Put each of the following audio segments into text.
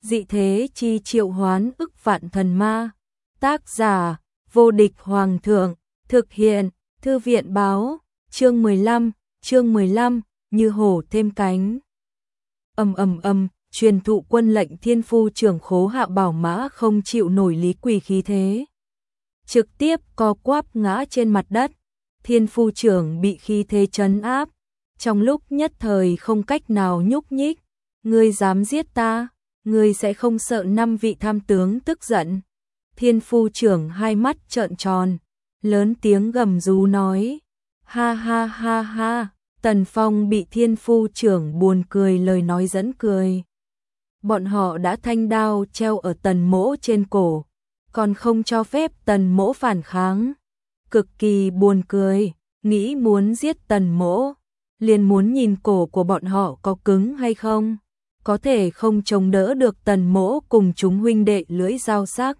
dị thế chi triệu hoán ức vạn thần ma. Tác giả, vô địch hoàng thượng, thực hiện, thư viện báo, chương 15, như hổ thêm cánh. Truyền thụ quân lệnh thiên phu trưởng Khố Hạ Bảo Mã không chịu nổi lý quỷ khí thế, trực tiếp co quắp ngã trên mặt đất. Thiên phu trưởng bị khí thế trấn áp, trong lúc nhất thời không cách nào nhúc nhích. Ngươi dám giết ta, ngươi sẽ không sợ 5 vị tham tướng tức giận. Thiên phu trưởng hai mắt trợn tròn, lớn tiếng gầm rú nói, ha ha ha ha. Tần Phong bị thiên phu trưởng buồn cười lời nói dẫn cười. Bọn họ đã thanh đao treo ở Tần Mỗ trên cổ, còn không cho phép Tần Mỗ phản kháng. Cực kỳ buồn cười, nghĩ muốn giết Tần Mỗ, liền muốn nhìn cổ của bọn họ có cứng hay không, có thể không chống đỡ được Tần Mỗ cùng chúng huynh đệ lưỡi dao sắc.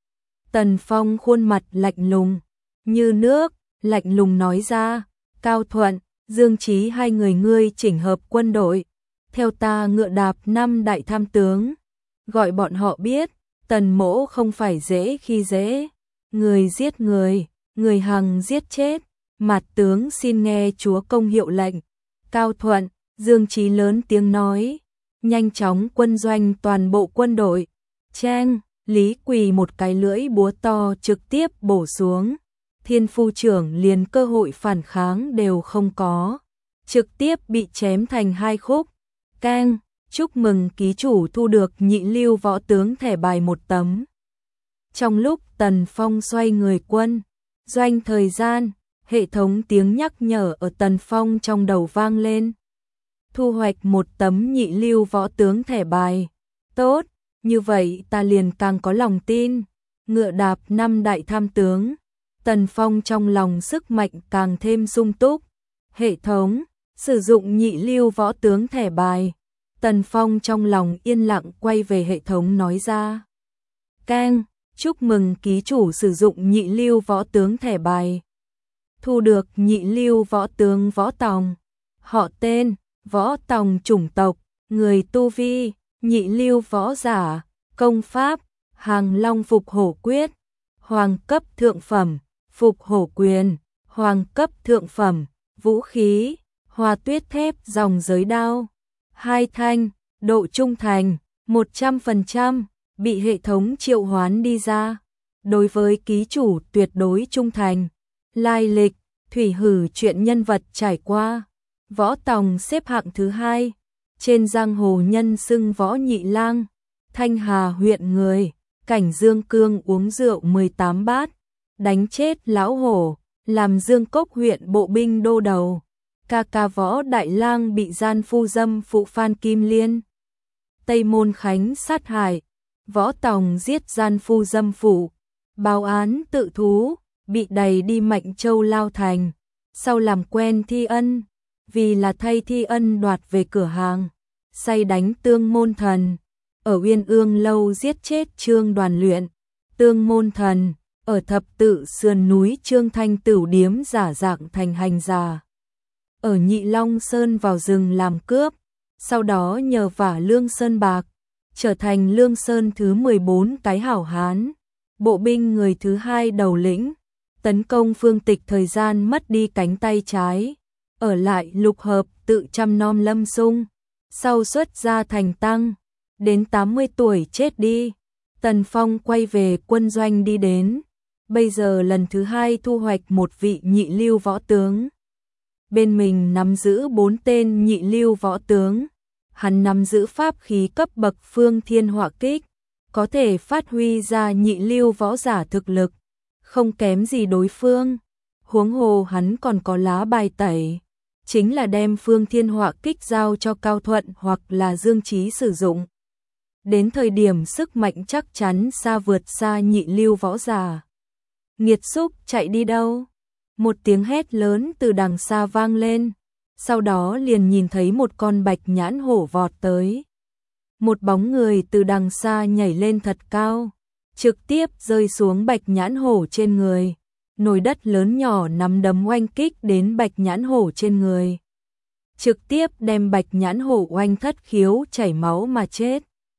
Tần Phong khuôn mặt lạnh lùng, như nước, lạnh lùng nói ra, Cao Thuận, Dương Chí hai người ngươi chỉnh hợp quân đội, theo ta ngựa đạp 5 đại tham tướng, gọi bọn họ biết, Tần Mỗ không phải dễ khi dễ, người giết người, người hằng giết chết, mặt tướng xin nghe chúa công hiệu lệnh. Cao Thuận, Dương Chí lớn tiếng nói, nhanh chóng quân doanh toàn bộ quân đội. Chang, Lý Quỳ một cái lưỡi búa to trực tiếp bổ xuống. Thiên phu trưởng liền cơ hội phản kháng đều không có, trực tiếp bị chém thành 2 khúc. Keng, chúc mừng ký chủ thu được nhị lưu võ tướng thẻ bài 1 tấm. Trong lúc Tần Phong xoay người quân doanh thời gian, hệ thống tiếng nhắc nhở ở Tần Phong trong đầu vang lên. Thu hoạch 1 tấm nhị lưu võ tướng thẻ bài. Tốt, như vậy ta liền càng có lòng tin. Ngựa đạp 5 đại tham tướng. Tần Phong trong lòng sức mạnh càng thêm sung túc. Hệ thống, sử dụng nhị lưu võ tướng thẻ bài. Tần Phong trong lòng yên lặng quay về hệ thống nói ra. Keng, chúc mừng ký chủ sử dụng nhị lưu võ tướng thẻ bài. Thu được nhị lưu võ tướng Võ Tòng. Họ tên, Võ Tòng chủng tộc, người tu vi, nhị lưu võ giả, công pháp, Hàng Long Phục Hổ Quyết, hoàng cấp thượng phẩm, Phục Hổ Quyền, hoàng cấp thượng phẩm, vũ khí, Hoa Tuyết Thép dòng giới đao, 2 thanh, độ trung thành, 100%, bị hệ thống triệu hoán đi ra. Đối với ký chủ tuyệt đối trung thành. Lai lịch, thủy hử chuyện nhân vật trải qua. Võ Tòng xếp hạng thứ 2, trên giang hồ nhân xưng Võ Nhị Lang, Thanh Hà huyện người, cảnh Dương Cương uống rượu 18 bát, đánh chết lão hổ, làm Dương Cốc huyện bộ binh đô đầu. Ca Võ Đại Lang bị gian phu dâm phụ Phan Kim Liên. Tây Môn Khánh sát hại, Võ Tòng giết gian phu dâm phụ, báo án tự thú, bị đày đi Mạnh Châu Lao Thành, sau làm quen Thi Ân, vì là thay Thi Ân đoạt về cửa hàng, say đánh Tương Môn Thần, ở Uyên Ương Lâu giết chết Trương Đoàn Luyện, Tương Môn Thần, ở thập tự sườn núi Trương Thanh Tửu điếm giả dạng thành hành giả, ở Nhị Long Sơn vào rừng làm cướp, sau đó nhờ vả Lương Sơn bạc, trở thành Lương Sơn thứ 14 cái hảo hán, bộ binh người thứ 2 đầu lĩnh, tấn công Phương Tịch thời gian mất đi cánh tay trái, ở lại lục hợp tự chăm nom Lâm Sung, sau xuất gia thành tăng, đến 80 tuổi chết đi. Tần Phong quay về quân doanh đi đến, bây giờ lần thứ 2 thu hoạch một vị nhị lưu võ tướng. Bên mình nắm giữ 4 tên nhị lưu võ tướng, hắn nắm giữ pháp khí cấp bậc Phương Thiên Hỏa Kích, có thể phát huy ra nhị lưu võ giả thực lực, không kém gì đối phương. Huống hồ hắn còn có lá bài tẩy, chính là đem Phương Thiên Hỏa Kích giao cho Cao Thuận hoặc là Dương Chí sử dụng. Đến thời điểm sức mạnh chắc chắn xa vượt xa nhị lưu võ giả. Nghiệt xúc chạy đi đâu? Một tiếng hét lớn từ đằng xa vang lên, sau đó liền nhìn thấy một con bạch nhãn hổ vọt tới. Một bóng người từ đằng xa nhảy lên thật cao, trực tiếp rơi xuống bạch nhãn hổ trên người. Nồi đất lớn nhỏ nắm đấm oanh kích đến bạch nhãn hổ trên người, trực tiếp đem bạch nhãn hổ oanh thất khiếu chảy máu mà chết.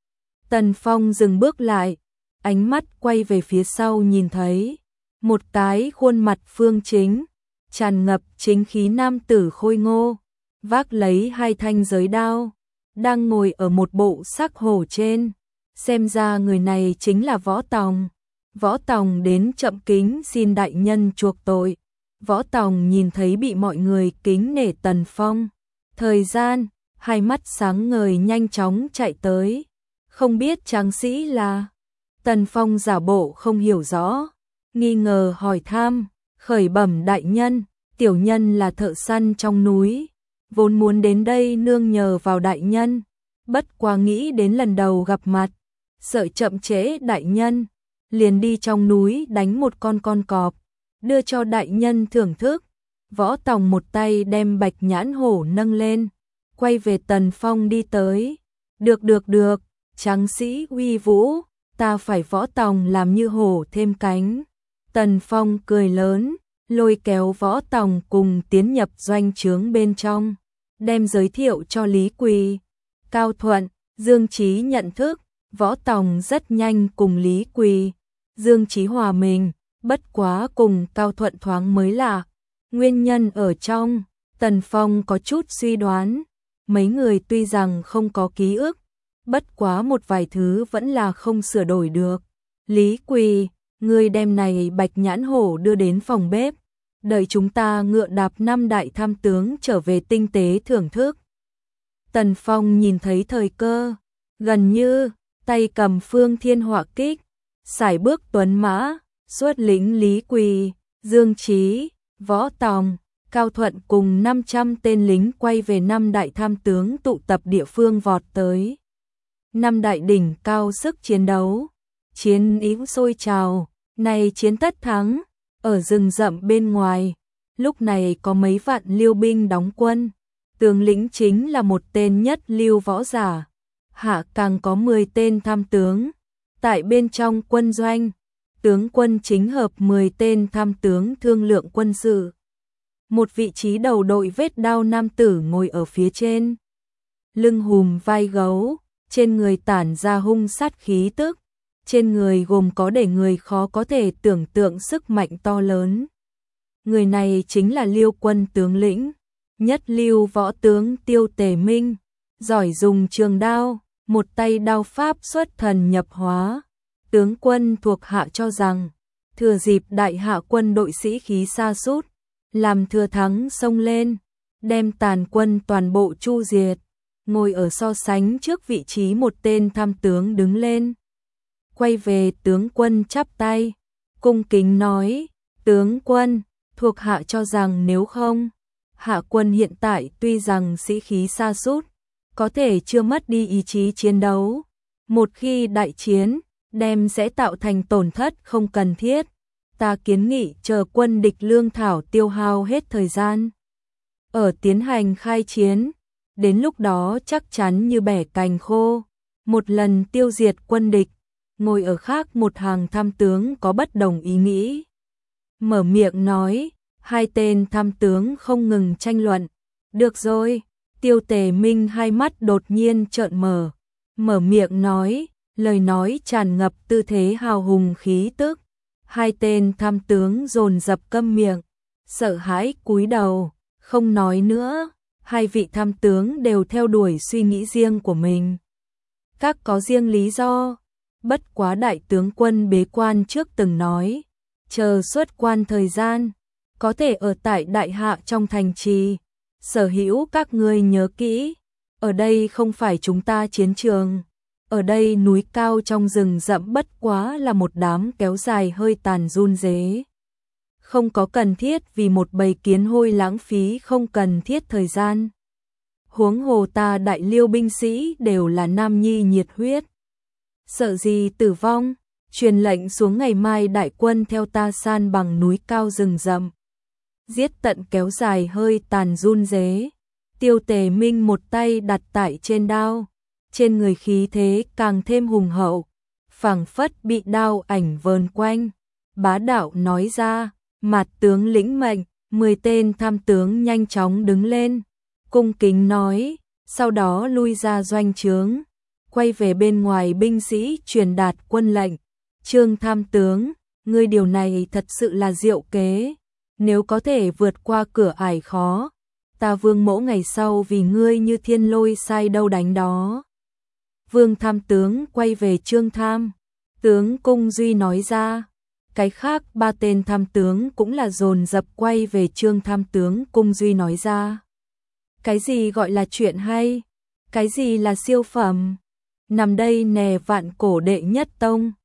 Tần Phong dừng bước lại, ánh mắt quay về phía sau nhìn thấy một cái khuôn mặt phương chính, tràn ngập chính khí nam tử khôi ngô, vác lấy 2 thanh giới đao, đang ngồi ở một bộ sắc hổ trên. Xem ra người này chính là Võ Tòng. Võ Tòng đến chậm kính xin đại nhân chuộc tội. Võ Tòng nhìn thấy bị mọi người kính nể Tần Phong. Thời gian, hai mắt sáng ngời nhanh chóng chạy tới. Không biết tráng sĩ là... Tần Phong giả bộ không hiểu rõ, nghi ngờ hỏi thăm, khởi bẩm đại nhân, tiểu nhân là thợ săn trong núi, vốn muốn đến đây nương nhờ vào đại nhân, bất quá nghĩ đến lần đầu gặp mặt, sợ chậm trễ đại nhân, liền đi trong núi đánh một con cọp, đưa cho đại nhân thưởng thức. Võ Tòng một tay đem bạch nhãn hổ nâng lên, quay về Tần Phong đi tới. Được, tráng sĩ uy vũ, ta phải Võ Tòng làm như hổ thêm cánh. Tần Phong cười lớn, lôi kéo Võ Tòng cùng tiến nhập doanh trướng bên trong, đem giới thiệu cho Lý Quỳ, Cao Thuận, Dương Chí nhận thức. Võ Tòng rất nhanh cùng Lý Quỳ, Dương Chí hòa mình, bất quá cùng Cao Thuận thoáng mới lạ. Nguyên nhân ở trong, Tần Phong có chút suy đoán, mấy người tuy rằng không có ký ức, bất quá một vài thứ vẫn là không sửa đổi được. Lý Quỳ, ngươi đem này bạch nhãn hổ đưa đến phòng bếp, đợi chúng ta ngựa đạp 5 đại tham tướng trở về tinh tế thưởng thức. Tần Phong nhìn thấy thời cơ, gần như tay cầm phương thiên họa kích, sải bước tuấn mã, xuất lĩnh Lý Quỳ, Dương Chí, Võ Tòng, Cao Thuận cùng 500 tên lính quay về 5 đại tham tướng tụ tập địa phương vọt tới. 5 đại đỉnh cao sức chiến đấu, chiến ý sôi trào, này chiến tất thắng, ở rừng rậm bên ngoài, lúc này có mấy vạn Liêu binh đóng quân, tướng lĩnh chính là một tên nhất lưu võ giả, hạ càng có 10 tên tham tướng, tại bên trong quân doanh, tướng quân chính hợp 10 tên tham tướng thương lượng quân sự. Một vị trí đầu đội vết đao nam tử ngồi ở phía trên, lưng hùm vai gấu, trên người tản ra hung sát khí tức, trên người gồm có để người khó có thể tưởng tượng sức mạnh to lớn. Người này chính là Liêu quân tướng lĩnh, nhất lưu võ tướng Tiêu Tề Minh, giỏi dùng trường đao, một tay đao pháp xuất thần nhập hóa. Tướng quân thuộc hạ cho rằng, thừa dịp đại hạ quân đội sĩ khí sa sút, làm thừa thắng xông lên, đem tàn quân toàn bộ chu diệt. Ngồi ở so sánh trước vị trí một tên tham tướng đứng lên, quay về tướng quân chắp tay, cung kính nói, tướng quân, thuộc hạ cho rằng nếu không, hạ quân hiện tại tuy rằng sĩ khí sa sút, có thể chưa mất đi ý chí chiến đấu. Một khi đại chiến, đem sẽ tạo thành tổn thất không cần thiết. Ta kiến nghị chờ quân địch lương thảo tiêu hao hết thời gian, ở tiến hành khai chiến. Đến lúc đó chắc chắn như bẻ cành khô, một lần tiêu diệt quân địch. Ngồi ở khác một hàng tham tướng có bất đồng ý nghĩ, mở miệng nói. 2 tên tham tướng không ngừng tranh luận. Được rồi, Tiêu Tề Minh hai mắt đột nhiên trợn mở miệng nói, lời nói tràn ngập tư thế hào hùng khí tức. 2 tên tham tướng dồn dập câm miệng, sợ hãi cúi đầu, không nói nữa. 2 vị tham tướng đều theo đuổi suy nghĩ riêng của mình, các có riêng lý do. Bất quá đại tướng quân bế quan trước từng nói, chờ xuất quan thời gian, có thể ở tại đại hạ trong thành trì. Sở hữu các ngươi nhớ kỹ, ở đây không phải chúng ta chiến trường, ở đây núi cao trong rừng rậm bất quá là một đám kéo dài hơi tàn run rế. Không có cần thiết vì một bầy kiến hôi lãng phí không cần thiết thời gian. Huống hồ ta đại Liêu binh sĩ đều là nam nhi nhiệt huyết, sợ gì tử vong. Truyền lệnh xuống, ngày mai đại quân theo ta san bằng núi cao rừng rậm, giết tận kéo dài hơi tàn run rế. Tiêu Tề Minh một tay đặt tại trên đao, trên người khí thế càng thêm hùng hậu, phảng phất bị đao ảnh vờn quanh, bá đạo nói ra, Mạt tướng lĩnh mệnh. 10 tên tham tướng nhanh chóng đứng lên, cung kính nói, sau đó lui ra doanh trướng, quay về bên ngoài binh sĩ truyền đạt quân lệnh. Trương tham tướng, ngươi điều này thật sự là diệu kế, nếu có thể vượt qua cửa ải khó, ta Vương mỗ ngày sau vì ngươi như thiên lôi sai đâu đánh đó. Vương tham tướng quay về Trương tham tướng Cung Duy nói ra, cái khác ba tên tham tướng cũng là dồn dập quay về Trương tham tướng Cung Duy nói ra. Cái gì gọi là chuyện hay? Cái gì là siêu phẩm? Nằm đây nè vạn cổ đệ nhất tông.